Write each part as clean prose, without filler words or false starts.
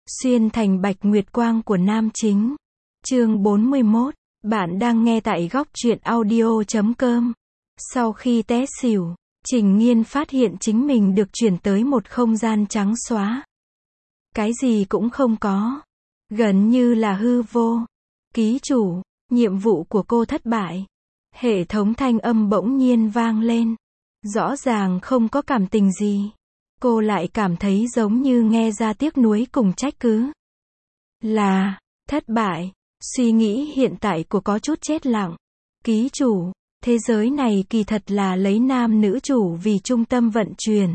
Xuyên thành bạch nguyệt quang của nam chính. Chương 41. Bạn đang nghe tại góc truyện audio.com. Sau khi té xỉu, Trình Nghiên phát hiện chính mình được chuyển tới một không gian trắng xóa. Cái gì cũng không có. Gần như là hư vô. Ký chủ, nhiệm vụ của cô thất bại. Hệ thống thanh âm bỗng nhiên vang lên. Rõ ràng không có cảm tình gì. Cô lại cảm thấy giống như nghe ra tiếc nuối cùng trách cứ. Là, thất bại. Suy nghĩ hiện tại của có chút chết lặng. Ký chủ, thế giới này kỳ thật là lấy nam nữ chủ vì trung tâm vận chuyển.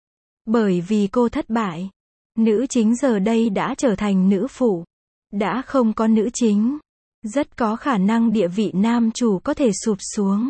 Bởi vì cô thất bại, nữ chính giờ đây đã trở thành nữ phụ. Đã không có nữ chính. Rất có khả năng địa vị nam chủ có thể sụp xuống.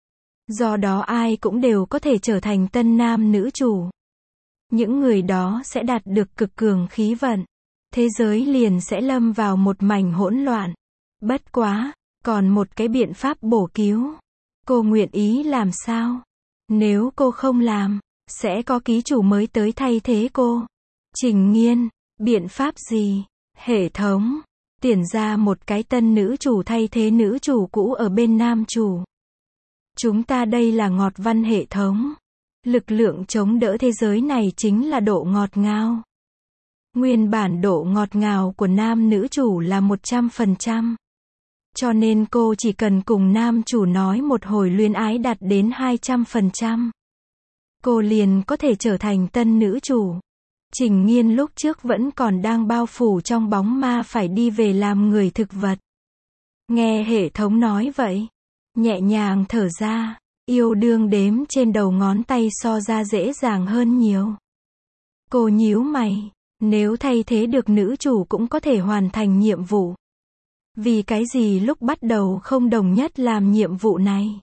Do đó ai cũng đều có thể trở thành tân nam nữ chủ. Những người đó sẽ đạt được cực cường khí vận. Thế giới liền sẽ lâm vào một mảnh hỗn loạn. Bất quá, còn một cái biện pháp bổ cứu. Cô nguyện ý làm sao? Nếu cô không làm, sẽ có ký chủ mới tới thay thế cô. Trình Nghiên, biện pháp gì? Hệ thống, tuyển ra một cái tân nữ chủ thay thế nữ chủ cũ ở bên nam chủ. Chúng ta đây là ngọt văn hệ thống. Lực lượng chống đỡ thế giới này chính là độ ngọt ngào. Nguyên bản độ ngọt ngào của nam nữ chủ là 100%. Cho nên cô chỉ cần cùng nam chủ nói một hồi luyến ái đạt đến 200%. Cô liền có thể trở thành tân nữ chủ. Trình Nghiên lúc trước vẫn còn đang bao phủ trong bóng ma phải đi về làm người thực vật. Nghe hệ thống nói vậy, nhẹ nhàng thở ra, yêu đương đếm trên đầu ngón tay so ra dễ dàng hơn nhiều. Cô nhíu mày, nếu thay thế được nữ chủ cũng có thể hoàn thành nhiệm vụ. Vì cái gì lúc bắt đầu không đồng nhất làm nhiệm vụ này?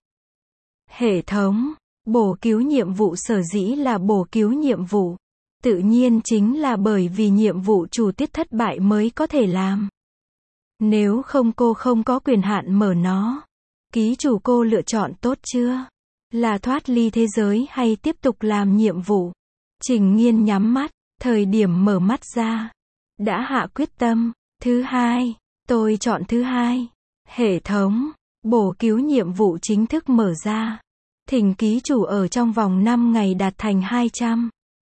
Hệ thống, bổ cứu nhiệm vụ sở dĩ là bổ cứu nhiệm vụ. Tự nhiên chính là bởi vì nhiệm vụ chủ tiết thất bại mới có thể làm. Nếu không cô không có quyền hạn mở nó. Ký chủ cô lựa chọn tốt chưa? Là thoát ly thế giới hay tiếp tục làm nhiệm vụ? Trình Nghiên nhắm mắt, thời điểm mở mắt ra. Đã hạ quyết tâm. Thứ hai, tôi chọn thứ hai. Hệ thống, bổ cứu nhiệm vụ chính thức mở ra. Thỉnh ký chủ ở trong vòng 5 ngày đạt thành 200.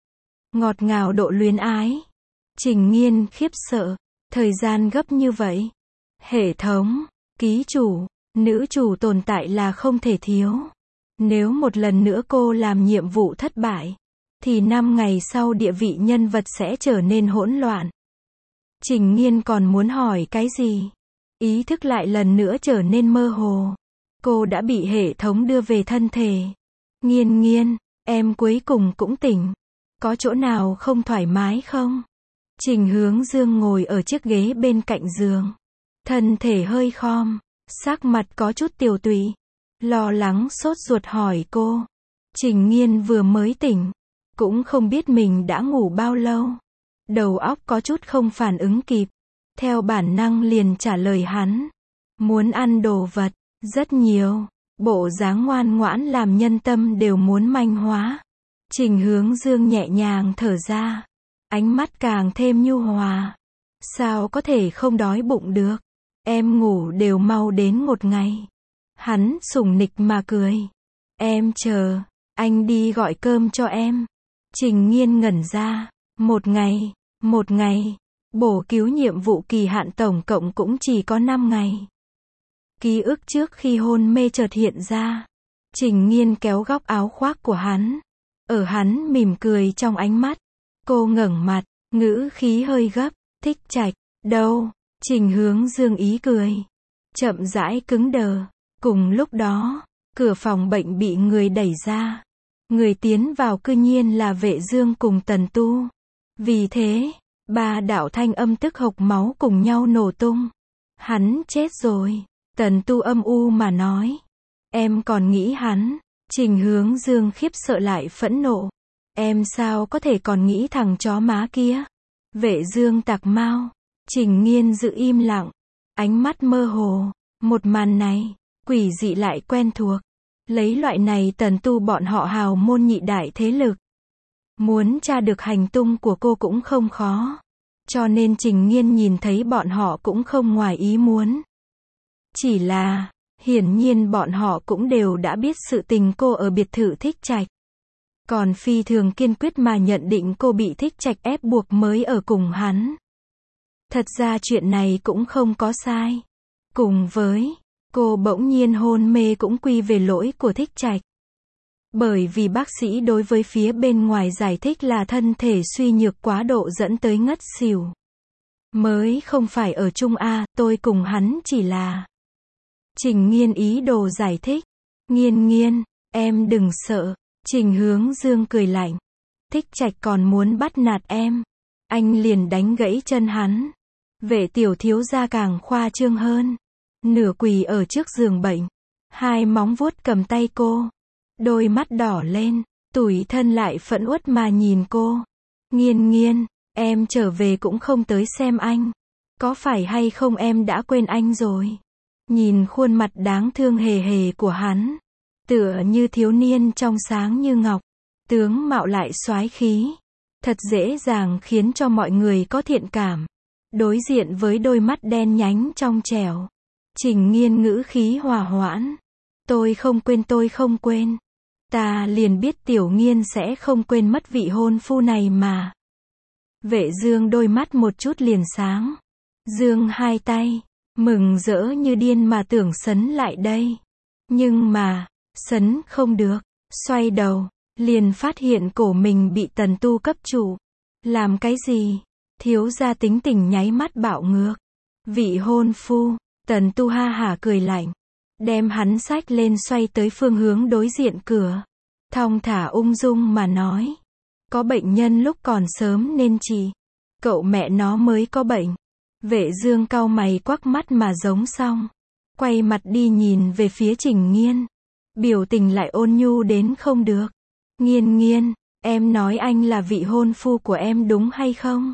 Ngọt ngào độ luyến ái. Trình Nghiên khiếp sợ. Thời gian gấp như vậy. Hệ thống, ký chủ, nữ chủ tồn tại là không thể thiếu. Nếu một lần nữa cô làm nhiệm vụ thất bại, thì 5 ngày sau địa vị nhân vật sẽ trở nên hỗn loạn. Trình Nghiên còn muốn hỏi cái gì? Ý thức lại lần nữa trở nên mơ hồ. Cô đã bị hệ thống đưa về thân thể. Nghiên Nghiên, em cuối cùng cũng tỉnh. Có chỗ nào không thoải mái không? Trình Hướng Dương ngồi ở chiếc ghế bên cạnh giường. Thân thể hơi khom, sắc mặt có chút tiều tụy. Lo lắng sốt ruột hỏi cô. Trình Nghiên vừa mới tỉnh. Cũng không biết mình đã ngủ bao lâu. Đầu óc có chút không phản ứng kịp. Theo bản năng liền trả lời hắn. Muốn ăn đồ vật, rất nhiều. Bộ dáng ngoan ngoãn làm nhân tâm đều muốn manh hóa. Trình Hướng Dương nhẹ nhàng thở ra. Ánh mắt càng thêm nhu hòa. Sao có thể không đói bụng được? Em ngủ đều mau đến 1 ngày. Hắn sủng nịch mà cười. Em chờ, anh đi gọi cơm cho em. Trình Nghiên ngẩn ra. 1 ngày, 1 ngày. Bổ cứu nhiệm vụ kỳ hạn tổng cộng cũng chỉ có 5 ngày. Ký ức trước khi hôn mê chợt hiện ra. Trình Nghiên kéo góc áo khoác của hắn. Ở hắn mỉm cười trong ánh mắt. Cô ngẩng mặt, ngữ khí hơi gấp. Thích Trạch, đâu? Trình Hướng Dương ý cười. Chậm rãi cứng đờ. Cùng lúc đó, cửa phòng bệnh bị người đẩy ra. Người tiến vào cư nhiên là Vệ Dương cùng Tần Tu. Vì thế, 3 đạo thanh âm tức hộc máu cùng nhau nổ tung. Hắn chết rồi. Tần Tu âm u mà nói. Em còn nghĩ hắn. Trình Hướng Dương khiếp sợ lại phẫn nộ. Em sao có thể còn nghĩ thằng chó má kia? Vệ Dương tạc mau. Trình Nghiên giữ im lặng. Ánh mắt mơ hồ. Một màn này, quỷ dị lại quen thuộc. Lấy loại này Tần Tu bọn họ hào môn nhị đại thế lực. Muốn tra được hành tung của cô cũng không khó. cho nên Trình Nghiên nhìn thấy bọn họ cũng không ngoài ý muốn. Chỉ là, hiển nhiên bọn họ cũng đều đã biết sự tình cô ở biệt thự Thích Trạch. Còn phi thường kiên quyết mà nhận định cô bị Thích Trạch ép buộc mới ở cùng hắn. Thật ra chuyện này cũng không có sai. Cùng với, cô bỗng nhiên hôn mê cũng quy về lỗi của Thích Trạch. Bởi vì bác sĩ đối với phía bên ngoài giải thích là thân thể suy nhược quá độ dẫn tới ngất xỉu. Mới không phải ở chung a, tôi cùng hắn chỉ là... Trình Nghiên ý đồ giải thích. Nghiên Nghiên, em đừng sợ. Trình Hướng Dương cười lạnh. Thích Trạch còn muốn bắt nạt em. Anh liền đánh gãy chân hắn. Vệ tiểu thiếu gia càng khoa trương hơn. Nửa quỳ ở trước giường bệnh. Hai móng vuốt cầm tay cô. Đôi mắt đỏ lên. Tủi thân lại phẫn uất mà nhìn cô. Nghiên Nghiên, em trở về cũng không tới xem anh. Có phải hay không em đã quên anh rồi? Nhìn khuôn mặt đáng thương hề hề của hắn. Tựa như thiếu niên trong sáng như ngọc. Tướng mạo lại soái khí. Thật dễ dàng khiến cho mọi người có thiện cảm. Đối diện với đôi mắt đen nhánh trong trẻo. Trình Nghiên ngữ khí hòa hoãn. Tôi không quên. Ta liền biết Tiểu Nghiên sẽ không quên mất vị hôn phu này mà. Vệ Dương đôi mắt một chút liền sáng. Dương hai tay. Mừng rỡ như điên mà tưởng sấn lại đây. Nhưng mà, sấn không được. Xoay đầu, liền phát hiện cổ mình bị Tần Tu cấp trụ. Làm cái gì? Thiếu gia tính tình nháy mắt bạo ngược. Vị hôn phu, Tần Tu ha hả cười lạnh. Đem hắn xách lên xoay tới phương hướng đối diện cửa. Thong thả ung dung mà nói. Có bệnh nhân lúc còn sớm nên trị. Cậu mẹ nó mới có bệnh. Vệ Dương cau mày quắc mắt mà giống xong. Quay mặt đi nhìn về phía Trình Nghiên. Biểu tình lại ôn nhu đến không được. Nghiên Nghiên, em nói anh là vị hôn phu của em đúng hay không?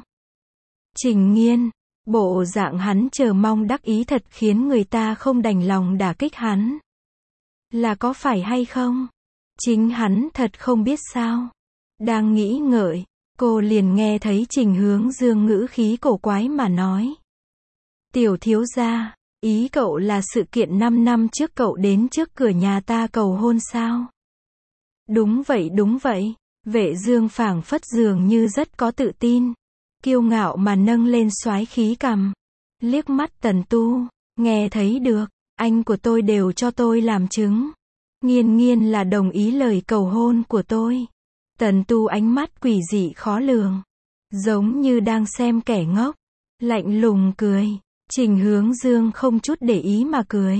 Trình Nghiên, bộ dạng hắn chờ mong đắc ý thật khiến người ta không đành lòng đả kích hắn. Là có phải hay không? Chính hắn thật không biết sao. Đang nghĩ ngợi, cô liền nghe thấy Trình Hướng Dương ngữ khí cổ quái mà nói. Tiểu thiếu gia, ý cậu là sự kiện 5 năm trước cậu đến trước cửa nhà ta cầu hôn sao? Đúng vậy. Vệ Dương phảng phất dường như rất có tự tin. Kiêu ngạo mà nâng lên soái khí cằm. Liếc mắt Tần Tu, nghe thấy được, anh của tôi đều cho tôi làm chứng. Nghiên Nghiên là đồng ý lời cầu hôn của tôi. Tần Tu ánh mắt quỷ dị khó lường. Giống như đang xem kẻ ngốc. Lạnh lùng cười. Trình Hướng Dương không chút để ý mà cười.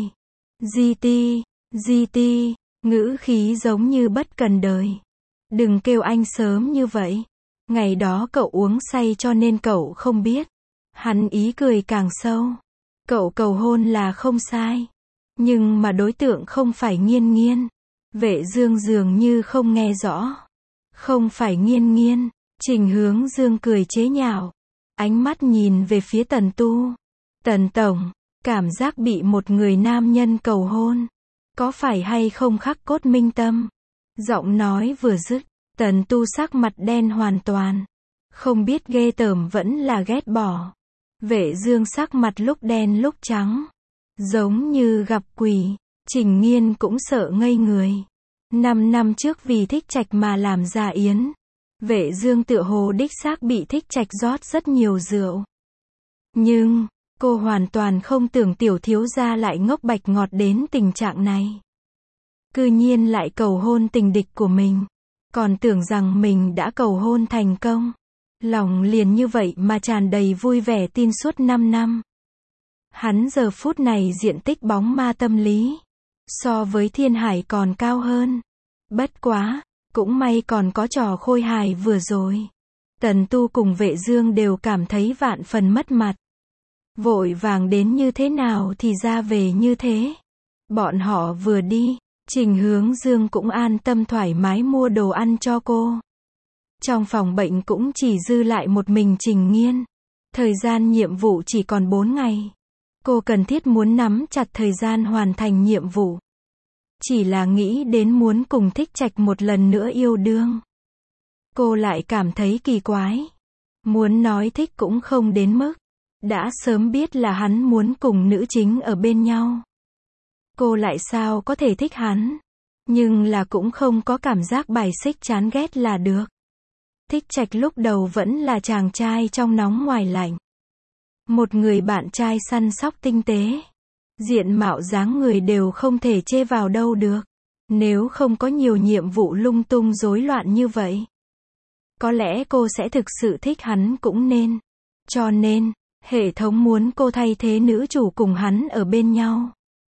GT, ngữ khí giống như bất cần đời. Đừng kêu anh sớm như vậy. Ngày đó cậu uống say cho nên cậu không biết. Hắn ý cười càng sâu. Cậu cầu hôn là không sai. Nhưng mà đối tượng không phải Nghiên Nghiên. Vệ Dương dường như không nghe rõ. Không phải Nghiên Nghiên. Trình Hướng Dương cười chế nhạo. Ánh mắt nhìn về phía Tần Tu. Tần tổng, cảm giác bị một người nam nhân cầu hôn. Có phải hay không khắc cốt minh tâm? Giọng nói vừa dứt, Tần Tu sắc mặt đen hoàn toàn. Không biết ghê tởm vẫn là ghét bỏ. Vệ Dương sắc mặt lúc đen lúc trắng. Giống như gặp quỷ. Trình Nghiên cũng sợ ngây người. 5 năm trước vì Thích Trạch mà làm ra yến. Vệ Dương tựa hồ đích xác bị Thích Trạch rót rất nhiều rượu. Nhưng, cô hoàn toàn không tưởng tiểu thiếu gia lại ngốc bạch ngọt đến tình trạng này. Cư nhiên lại cầu hôn tình địch của mình. Còn tưởng rằng mình đã cầu hôn thành công. Lòng liền như vậy mà tràn đầy vui vẻ tin suốt 5 năm. Hắn giờ phút này diện tích bóng ma tâm lý. So với Thiên Hải còn cao hơn. Bất quá, cũng may còn có trò khôi hài vừa rồi. Tần Tu cùng Vệ Dương đều cảm thấy vạn phần mất mặt. Vội vàng đến như thế nào thì ra về như thế. Bọn họ vừa đi, Trình Hướng Dương cũng an tâm thoải mái mua đồ ăn cho cô. Trong phòng bệnh cũng chỉ dư lại một mình Trình Nghiên. Thời gian nhiệm vụ chỉ còn 4 ngày. Cô cần thiết muốn nắm chặt thời gian hoàn thành nhiệm vụ. Chỉ là nghĩ đến muốn cùng Thích Trạch một lần nữa yêu đương. Cô lại cảm thấy kỳ quái. Muốn nói thích cũng không đến mức. Đã sớm biết là hắn muốn cùng nữ chính ở bên nhau. Cô lại sao có thể thích hắn. Nhưng là cũng không có cảm giác bài xích chán ghét là được. Thích Trạch lúc đầu vẫn là chàng trai trong nóng ngoài lạnh. Một người bạn trai săn sóc tinh tế. Diện mạo dáng người đều không thể chê vào đâu được. Nếu không có nhiều nhiệm vụ lung tung rối loạn như vậy. Có lẽ cô sẽ thực sự thích hắn cũng nên. Cho nên, hệ thống muốn cô thay thế nữ chủ cùng hắn ở bên nhau.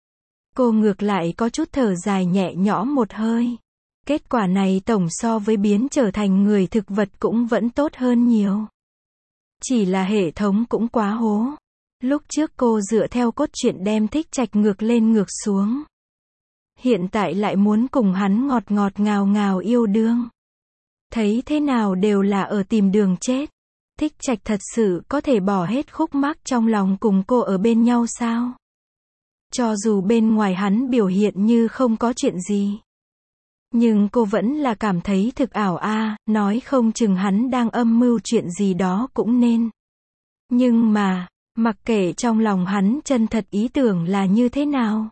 Cô ngược lại có chút thở dài nhẹ nhõm một hơi. Kết quả này tổng so với biến trở thành người thực vật cũng vẫn tốt hơn nhiều. Chỉ là hệ thống cũng quá hố. Lúc trước cô dựa theo cốt truyện đem Thích Trạch ngược lên ngược xuống. Hiện tại lại muốn cùng hắn ngọt ngọt ngào ngào yêu đương. Thấy thế nào đều là ở tìm đường chết. Thích Trạch thật sự có thể bỏ hết khúc mắc trong lòng cùng cô ở bên nhau sao? Cho dù bên ngoài hắn biểu hiện như không có chuyện gì. Nhưng cô vẫn là cảm thấy thực ảo a, nói không chừng hắn đang âm mưu chuyện gì đó cũng nên. Nhưng mà, mặc kệ trong lòng hắn chân thật ý tưởng là như thế nào.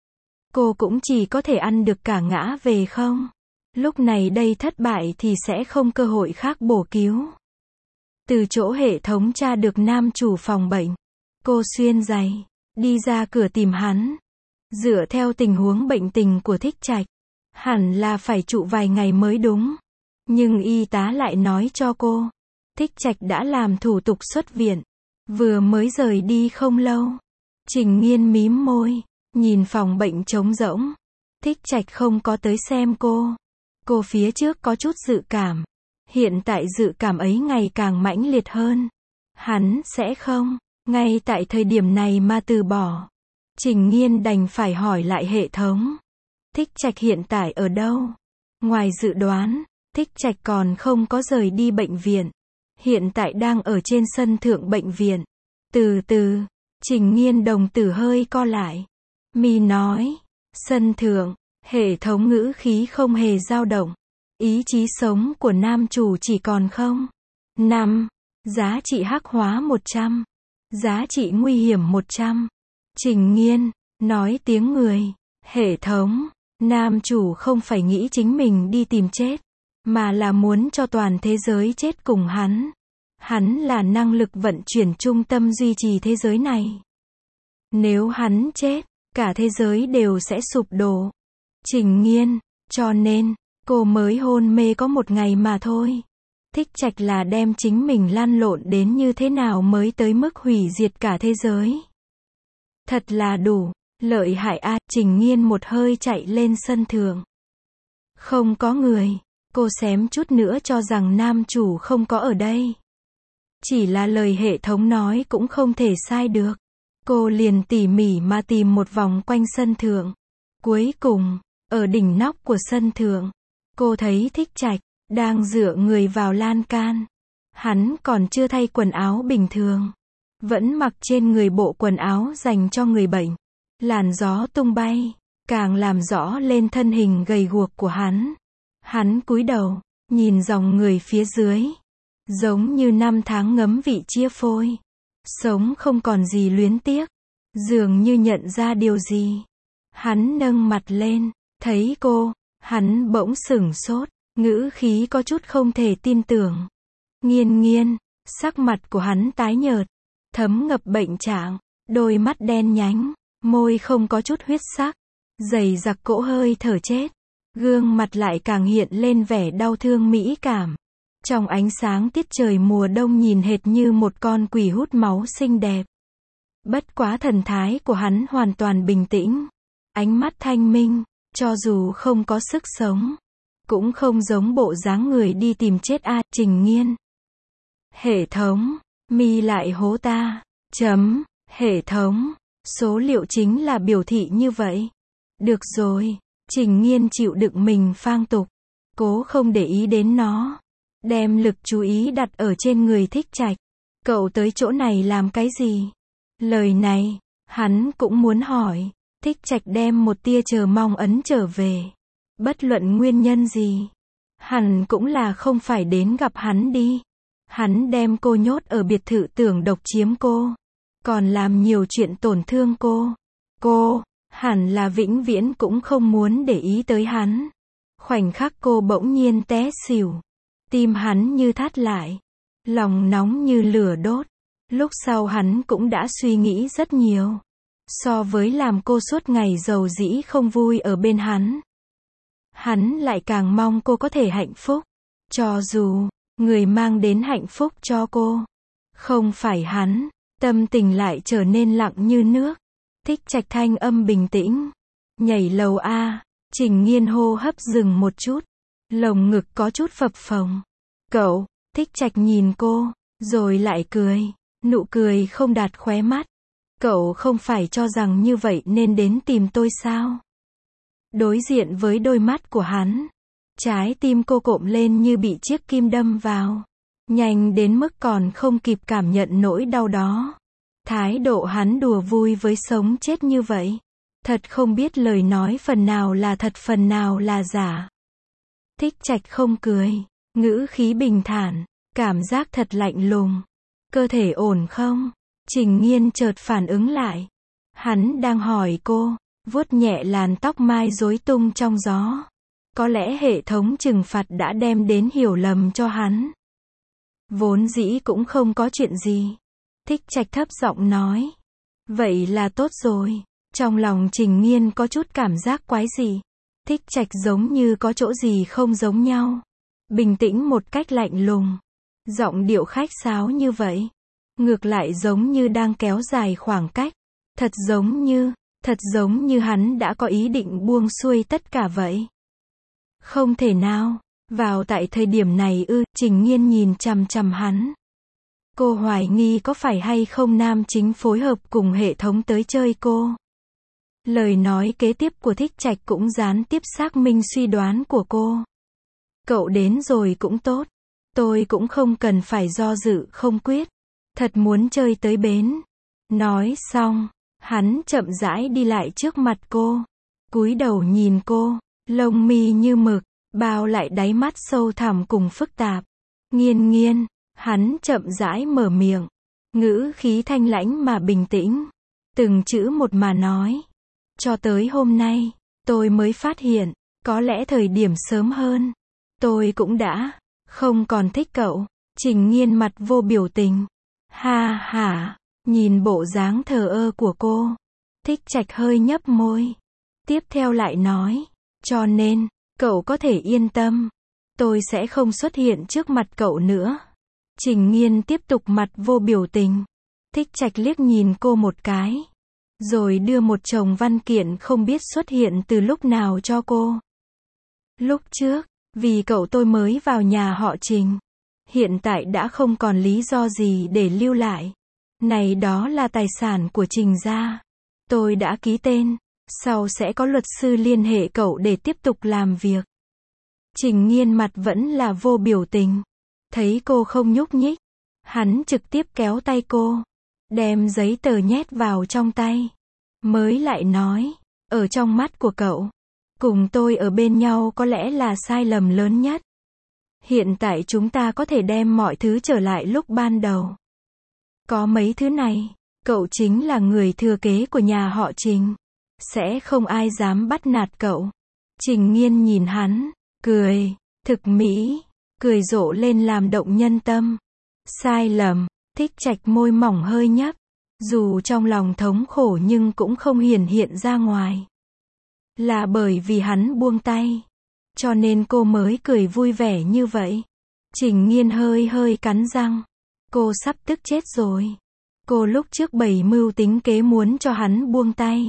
Cô cũng chỉ có thể ăn được cả ngã về không. Lúc này đây thất bại thì sẽ không cơ hội khác bổ cứu. Từ chỗ hệ thống tra được nam chủ phòng bệnh. Cô xuyên giày, đi ra cửa tìm hắn. Dựa theo tình huống bệnh tình của Thích Trạch, hẳn là phải trụ vài ngày mới đúng. Nhưng y tá lại nói cho cô, Thích Trạch đã làm thủ tục xuất viện. Vừa mới rời đi không lâu. Trình Nghiên mím môi, nhìn phòng bệnh trống rỗng. Thích Trạch không có tới xem cô. Cô phía trước có chút dự cảm. Hiện tại dự cảm ấy ngày càng mãnh liệt hơn. Hắn sẽ không, ngay tại thời điểm này mà từ bỏ. Trình Nghiên đành phải hỏi lại hệ thống. Thích Trạch hiện tại ở đâu? Ngoài dự đoán, Thích Trạch còn không có rời đi bệnh viện. Hiện tại đang ở trên sân thượng bệnh viện. Từ từ, Trình Nghiên đồng tử hơi co lại. Mi nói, sân thượng, hệ thống ngữ khí không hề dao động. Ý chí sống của nam chủ chỉ còn 0,5. Giá trị hắc hóa 100. Giá trị nguy hiểm 100. Trình Nghiên, nói tiếng người. Hệ thống, nam chủ không phải nghĩ chính mình đi tìm chết. Mà là muốn cho toàn thế giới chết cùng hắn. Hắn là năng lực vận chuyển trung tâm duy trì thế giới này. Nếu hắn chết, cả thế giới đều sẽ sụp đổ. Trình Nghiên, cho nên, cô mới hôn mê có một ngày mà thôi. Thích Trạch là đem chính mình lăn lộn đến như thế nào mới tới mức hủy diệt cả thế giới. Thật là đủ, lợi hại a. Trình Nghiên một hơi chạy lên sân thượng. Không có người, cô xém chút nữa cho rằng nam chủ không có ở đây. Chỉ là lời hệ thống nói cũng không thể sai được. Cô liền tỉ mỉ mà tìm một vòng quanh sân thượng. Cuối cùng, ở đỉnh nóc của sân thượng, cô thấy Thích Trạch đang dựa người vào lan can. Hắn còn chưa thay quần áo bình thường, vẫn mặc trên người bộ quần áo dành cho người bệnh. Làn gió tung bay, càng làm rõ lên thân hình gầy guộc của hắn. Hắn cúi đầu, nhìn dòng người phía dưới, giống như năm tháng ngấm vị chia phôi. Sống không còn gì luyến tiếc, dường như nhận ra điều gì. Hắn nâng mặt lên, thấy cô, hắn bỗng sửng sốt, ngữ khí có chút không thể tin tưởng. Nghiên Nghiên, sắc mặt của hắn tái nhợt, thấm ngập bệnh trạng, đôi mắt đen nhánh, môi không có chút huyết sắc, dày dặc cỗ hơi thở chết. Gương mặt lại càng hiện lên vẻ đau thương mỹ cảm. Trong ánh sáng tiết trời mùa đông nhìn hệt như một con quỷ hút máu xinh đẹp. Bất quá thần thái của hắn hoàn toàn bình tĩnh. Ánh mắt thanh minh, cho dù không có sức sống. Cũng không giống bộ dáng người đi tìm chết a. Trình Nghiên. Hệ thống, mi lại hố ta. Hệ thống, số liệu chính là biểu thị như vậy. Được rồi, Trình Nghiên chịu đựng mình phang tục. Cố không để ý đến nó. Đem lực chú ý đặt ở trên người Thích Trạch. Cậu tới chỗ này làm cái gì? Lời này, hắn cũng muốn hỏi. Thích Trạch đem một tia chờ mong ấn trở về. Bất luận nguyên nhân gì, hẳn cũng là không phải đến gặp hắn đi. Hắn đem cô nhốt ở biệt thự tưởng độc chiếm cô. Còn làm nhiều chuyện tổn thương cô. Cô, hẳn là vĩnh viễn cũng không muốn để ý tới hắn. Khoảnh khắc cô bỗng nhiên té xỉu. Tim hắn như thắt lại. Lòng nóng như lửa đốt. Lúc sau hắn cũng đã suy nghĩ rất nhiều. So với làm cô suốt ngày rầu rĩ không vui ở bên hắn. Hắn lại càng mong cô có thể hạnh phúc. Cho dù, người mang đến hạnh phúc cho cô không phải hắn. Tâm tình lại trở nên lặng như nước. Thích Trạch thanh âm bình tĩnh. Nhảy lầu A. Trình Nghiên hô hấp dừng một chút. Lồng ngực có chút phập phồng. Cậu, Thích Trạch nhìn cô, rồi lại cười. Nụ cười không đạt khóe mắt. Cậu không phải cho rằng như vậy nên đến tìm tôi sao? Đối diện với đôi mắt của hắn, trái tim cô cộm lên như bị chiếc kim đâm vào. Nhanh đến mức còn không kịp cảm nhận nỗi đau đó. Thái độ hắn đùa vui với sống chết như vậy. Thật không biết lời nói phần nào là thật phần nào là giả. Thích Trạch không cười, ngữ khí bình thản, cảm giác thật lạnh lùng. Cơ thể ổn không? Trình Nghiên chợt phản ứng lại. Hắn đang hỏi cô, vuốt nhẹ làn tóc mai rối tung trong gió. Có lẽ hệ thống trừng phạt đã đem đến hiểu lầm cho hắn. Vốn dĩ cũng không có chuyện gì. Thích Trạch thấp giọng nói. Vậy là tốt rồi. Trong lòng Trình Nghiên có chút cảm giác quái dị. Thích Trạch giống như có chỗ gì không giống nhau. Bình tĩnh một cách lạnh lùng. Giọng điệu khách sáo như vậy. Ngược lại giống như đang kéo dài khoảng cách. Thật giống như hắn đã có ý định buông xuôi tất cả vậy. Không thể nào. Vào tại thời điểm này Trình Nghiên nhìn chằm chằm hắn. Cô hoài nghi có phải hay không nam chính phối hợp cùng hệ thống tới chơi cô. Lời nói kế tiếp của Thích Trạch cũng gián tiếp xác minh suy đoán của cô. Cậu đến rồi cũng tốt. Tôi cũng không cần phải do dự không quyết. Thật muốn chơi tới bến. Nói xong, hắn chậm rãi đi lại trước mặt cô. Cúi đầu nhìn cô, lông mi như mực, bao lại đáy mắt sâu thẳm cùng phức tạp. Nghiên Nghiên, hắn chậm rãi mở miệng. Ngữ khí thanh lãnh mà bình tĩnh. Từng chữ một mà nói. Cho tới hôm nay, tôi mới phát hiện, có lẽ thời điểm sớm hơn. Tôi cũng đã không còn thích cậu. Trình Nghiên mặt vô biểu tình. Ha ha, nhìn bộ dáng thờ ơ của cô. Thích Trạch hơi nhấp môi. Tiếp theo lại nói. Cho nên, cậu có thể yên tâm. Tôi sẽ không xuất hiện trước mặt cậu nữa. Trình Nghiên tiếp tục mặt vô biểu tình. Thích Trạch liếc nhìn cô một cái. Rồi đưa một chồng văn kiện không biết xuất hiện từ lúc nào cho cô. Lúc trước, vì cậu tôi mới vào nhà họ Trình. Hiện tại đã không còn lý do gì để lưu lại. Này đó là tài sản của Trình gia. Tôi đã ký tên. Sau sẽ có luật sư liên hệ cậu để tiếp tục làm việc. Trình Nghiên mặt vẫn là vô biểu tình. Thấy cô không nhúc nhích. Hắn trực tiếp kéo tay cô. Đem giấy tờ nhét vào trong tay. Mới lại nói. Ở trong mắt của cậu. Cùng tôi ở bên nhau có lẽ là sai lầm lớn nhất. Hiện tại chúng ta có thể đem mọi thứ trở lại lúc ban đầu. Có mấy thứ này. Cậu chính là người thừa kế của nhà họ Trình. Sẽ không ai dám bắt nạt cậu. Trình Nghiên nhìn hắn. Cười. Thực mỹ. Cười rộ lên làm động nhân tâm. Sai lầm. Thích Trạch môi mỏng hơi nhấp. Dù trong lòng thống khổ nhưng cũng không hiển hiện ra ngoài. Là bởi vì hắn buông tay. Cho nên cô mới cười vui vẻ như vậy. Trình Nghiên hơi cắn răng. Cô sắp tức chết rồi. Cô lúc trước bày mưu tính kế muốn cho hắn buông tay.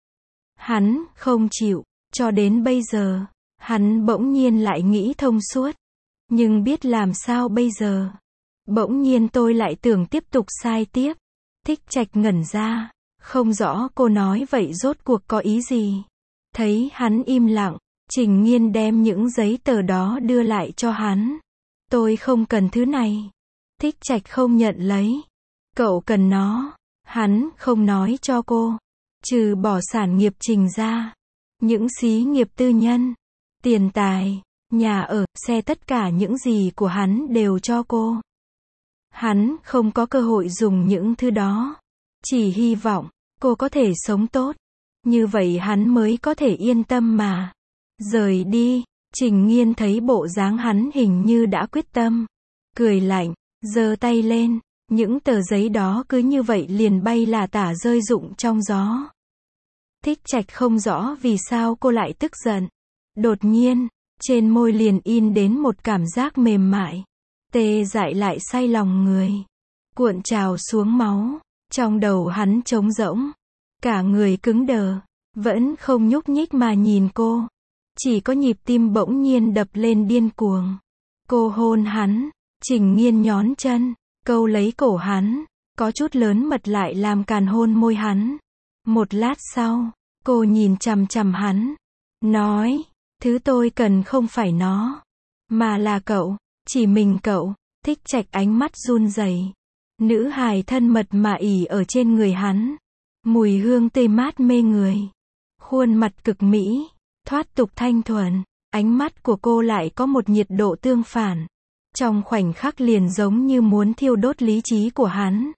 Hắn không chịu. Cho đến bây giờ, hắn bỗng nhiên lại nghĩ thông suốt. Nhưng biết làm sao bây giờ. Bỗng nhiên tôi lại tưởng tiếp tục sai tiếp. Thích Trạch ngẩn ra. Không rõ cô nói vậy rốt cuộc có ý gì. Thấy hắn im lặng. Trình Nghiên đem những giấy tờ đó đưa lại cho hắn. Tôi không cần thứ này. Thích Trạch không nhận lấy. Cậu cần nó. Hắn không nói cho cô. Trừ bỏ sản nghiệp Trình ra. Những xí nghiệp tư nhân. Tiền tài. Nhà ở, xe tất cả những gì của hắn đều cho cô. Hắn không có cơ hội dùng những thứ đó. Chỉ hy vọng, cô có thể sống tốt. Như vậy hắn mới có thể yên tâm mà rời đi. Trình Nghiên thấy bộ dáng hắn hình như đã quyết tâm. Cười lạnh, giơ tay lên. Những tờ giấy đó cứ như vậy liền bay là tả rơi rụng trong gió. Thích Trạch không rõ vì sao cô lại tức giận. Đột nhiên, trên môi liền in đến một cảm giác mềm mại. Tê dại lại say lòng người. Cuộn trào xuống máu. Trong đầu hắn trống rỗng. Cả người cứng đờ. Vẫn không nhúc nhích mà nhìn cô. Chỉ có nhịp tim bỗng nhiên đập lên điên cuồng. Cô hôn hắn. Trình Nghiên nhón chân. Câu lấy cổ hắn. Có chút lớn mật lại làm càn hôn môi hắn. Một lát sau, cô nhìn chằm chằm hắn. Nói, thứ tôi cần không phải nó. Mà là cậu. Chỉ mình cậu. Thích Trạch ánh mắt run rẩy. Nữ hài thân mật mà ỉ ở trên người hắn. Mùi hương tươi mát mê người. Khuôn mặt cực mỹ. Thoát tục thanh thuần. Ánh mắt của cô lại có một nhiệt độ tương phản. Trong khoảnh khắc liền giống như muốn thiêu đốt lý trí của hắn.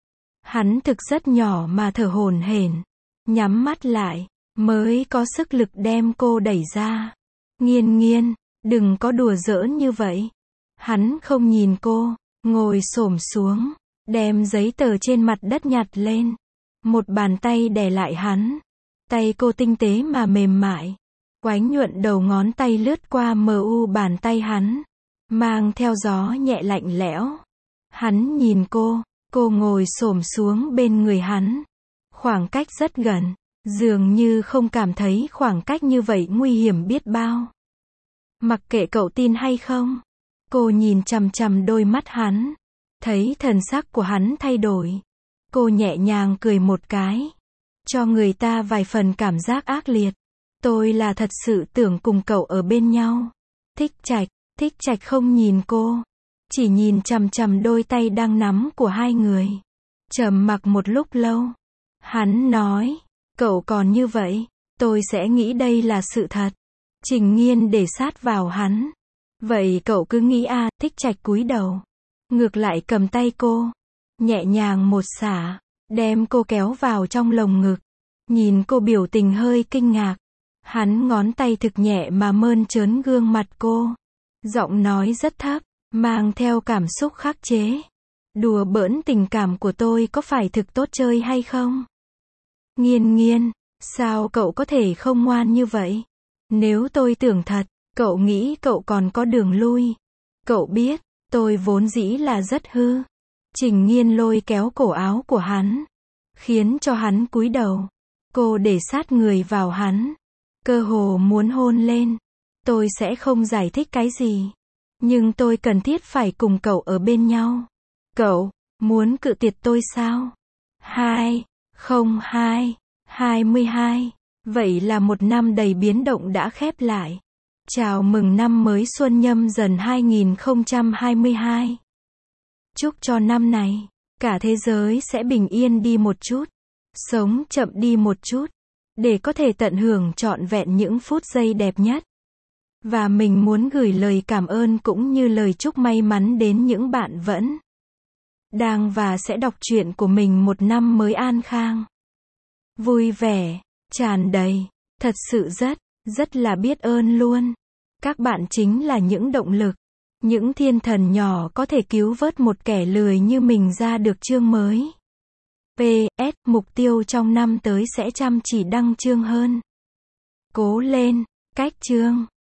Hắn thực rất nhỏ mà thở hổn hển. Nhắm mắt lại. Mới có sức lực đem cô đẩy ra. Nghiên Nghiên, đừng có đùa giỡn như vậy. Hắn không nhìn cô. Ngồi xổm xuống. Đem giấy tờ trên mặt đất nhặt lên. Một bàn tay đè lại hắn. Tay cô tinh tế mà mềm mại. Oánh nhuận đầu ngón tay lướt qua mờ u bàn tay hắn. Mang theo gió nhẹ lạnh lẽo. Hắn nhìn cô ngồi xổm xuống bên người hắn. Khoảng cách rất gần. Dường như không cảm thấy khoảng cách như vậy nguy hiểm biết bao. Mặc kệ cậu tin hay không. Cô nhìn chằm chằm đôi mắt hắn. Thấy thần sắc của hắn thay đổi. Cô nhẹ nhàng cười một cái. Cho người ta vài phần cảm giác ác liệt. Tôi là thật sự tưởng cùng cậu ở bên nhau. Thích Trạch không nhìn cô. Chỉ nhìn chằm chằm đôi tay đang nắm của hai người. Trầm mặc một lúc lâu. Hắn nói, cậu còn như vậy, tôi sẽ nghĩ đây là sự thật. Trình Nghiên để sát vào hắn. Vậy cậu cứ nghĩ à, Thích Trạch cúi đầu. Ngược lại cầm tay cô. Nhẹ nhàng một xả. Đem cô kéo vào trong lồng ngực. Nhìn cô biểu tình hơi kinh ngạc. Hắn ngón tay thực nhẹ mà mơn trớn gương mặt cô. Giọng nói rất thấp, mang theo cảm xúc khắc chế. Đùa bỡn tình cảm của tôi có phải thực tốt chơi hay không? Nghiên Nghiên, sao cậu có thể không ngoan như vậy? Nếu tôi tưởng thật, cậu nghĩ cậu còn có đường lui. Cậu biết, tôi vốn dĩ là rất hư. Trình Nghiên lôi kéo cổ áo của hắn. Khiến cho hắn cúi đầu. Cô để sát người vào hắn. Cơ hồ muốn hôn lên. Tôi sẽ không giải thích cái gì. Nhưng tôi cần thiết phải cùng cậu ở bên nhau. Cậu, muốn cự tuyệt tôi sao? 2022. Vậy là một năm đầy biến động đã khép lại. Chào mừng năm mới Xuân Nhâm Dần 2022. Chúc cho năm này, cả thế giới sẽ bình yên đi một chút. Sống chậm đi một chút. Để có thể tận hưởng trọn vẹn những phút giây đẹp nhất. Và mình muốn gửi lời cảm ơn cũng như lời chúc may mắn đến những bạn vẫn đang và sẽ đọc truyện của mình một năm mới an khang. Vui vẻ, tràn đầy, thật sự rất là biết ơn luôn. Các bạn chính là những động lực, những thiên thần nhỏ có thể cứu vớt một kẻ lười như mình ra được chương mới. PS, mục tiêu trong năm tới sẽ chăm chỉ đăng chương hơn. Cố lên, cách chương.